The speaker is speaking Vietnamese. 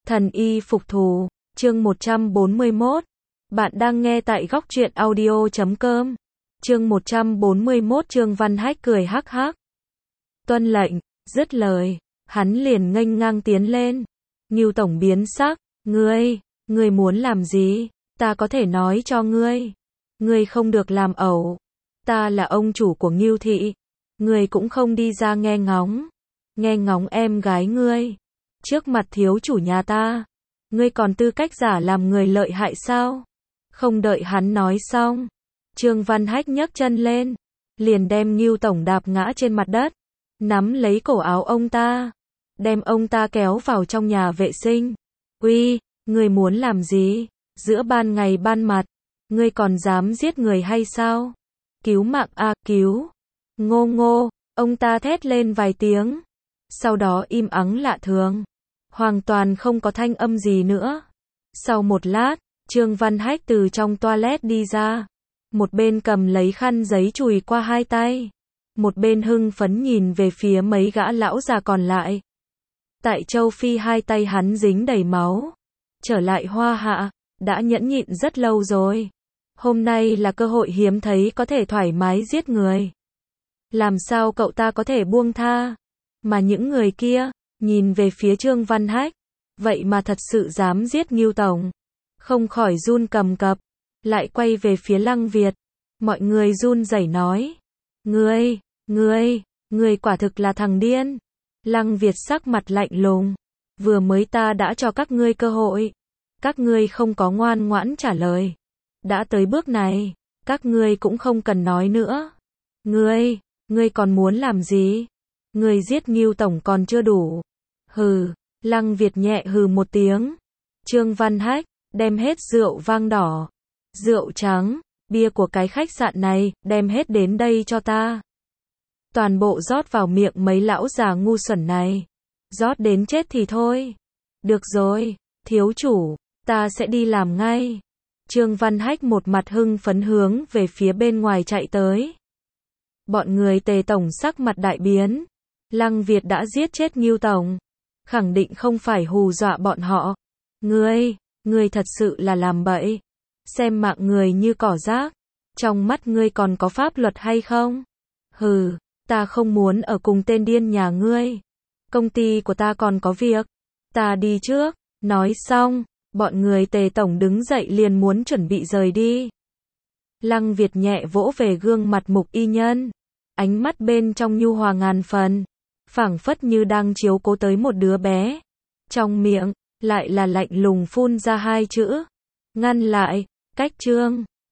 Thần y phục thù, chương 141. Bạn đang nghe tại góc truyện audio.com. Chương 141 Trương Văn Hách cười hắc hắc. Tuân lệnh, dứt lời, hắn liền nghênh ngang tiến lên. Ngưu tổng biến sắc, ngươi muốn làm gì? Ta có thể nói cho ngươi. Ngươi không được làm ẩu. Ta là ông chủ của Ngưu thị. Ngươi cũng không đi ra nghe ngóng em gái ngươi. Trước mặt thiếu chủ nhà ta, ngươi còn tư cách giả làm người lợi hại sao? Không đợi hắn nói xong, Trương Văn Hách nhấc chân lên, liền đem Ngưu tổng đạp ngã trên mặt đất, nắm lấy cổ áo ông ta, đem ông ta kéo vào trong nhà vệ sinh. Uy, ngươi muốn làm gì? Giữa ban ngày ban mặt, ngươi còn dám giết người hay sao? Cứu mạng a, cứu! Ngô, ông ta thét lên vài tiếng, sau đó im ắng lạ thường, hoàn toàn không có thanh âm gì nữa. Sau một lát, Trương Văn Hách từ trong toilet đi ra, một bên cầm lấy khăn giấy chùi qua hai tay, một bên hưng phấn nhìn về phía mấy gã lão già còn lại. Tại châu Phi hai tay hắn dính đầy máu, trở lại Hoa Hạ, đã nhẫn nhịn rất lâu rồi. Hôm nay là cơ hội hiếm thấy có thể thoải mái giết người. Làm sao cậu ta có thể buông tha? Mà những người kia, nhìn về phía Trương Văn Hách, vậy mà thật sự dám giết Ngưu tổng. Không khỏi run cầm cập, lại quay về phía Lăng Việt. Mọi người run rẩy nói, ngươi quả thực là thằng điên. Lăng Việt sắc mặt lạnh lùng, vừa mới ta đã cho các ngươi cơ hội. Các ngươi không có ngoan ngoãn trả lời. Đã tới bước này, các ngươi cũng không cần nói nữa. Ngươi còn muốn làm gì? Ngươi giết Ngưu tổng còn chưa đủ. Hừ, Lăng Việt nhẹ hừ một tiếng. Trương Văn Hách, đem hết rượu vang đỏ, rượu trắng, bia của cái khách sạn này, đem hết đến đây cho ta. Toàn bộ rót vào miệng mấy lão già ngu xuẩn này. Rót đến chết thì thôi. Được rồi, thiếu chủ, ta sẽ đi làm ngay. Trương Văn Hách một mặt hưng phấn hướng về phía bên ngoài chạy tới. Bọn người Tề tổng sắc mặt đại biến. Lăng Việt đã giết chết Ngưu tổng, khẳng định không phải hù dọa bọn họ. Ngươi thật sự là làm bậy. Xem mạng người như cỏ rác. Trong mắt ngươi còn có pháp luật hay không? Hừ, ta không muốn ở cùng tên điên nhà ngươi. Công ty của ta còn có việc. Ta đi trước. Nói xong, bọn người Tề tổng đứng dậy liền muốn chuẩn bị rời đi. Lăng Việt nhẹ vỗ về gương mặt Mục Y Nhân, ánh mắt bên trong nhu hòa ngàn phần, phảng phất như đang chiếu cố tới một đứa bé. Trong miệng lại là lạnh lùng phun ra hai chữ: ngăn lại. Cách Trương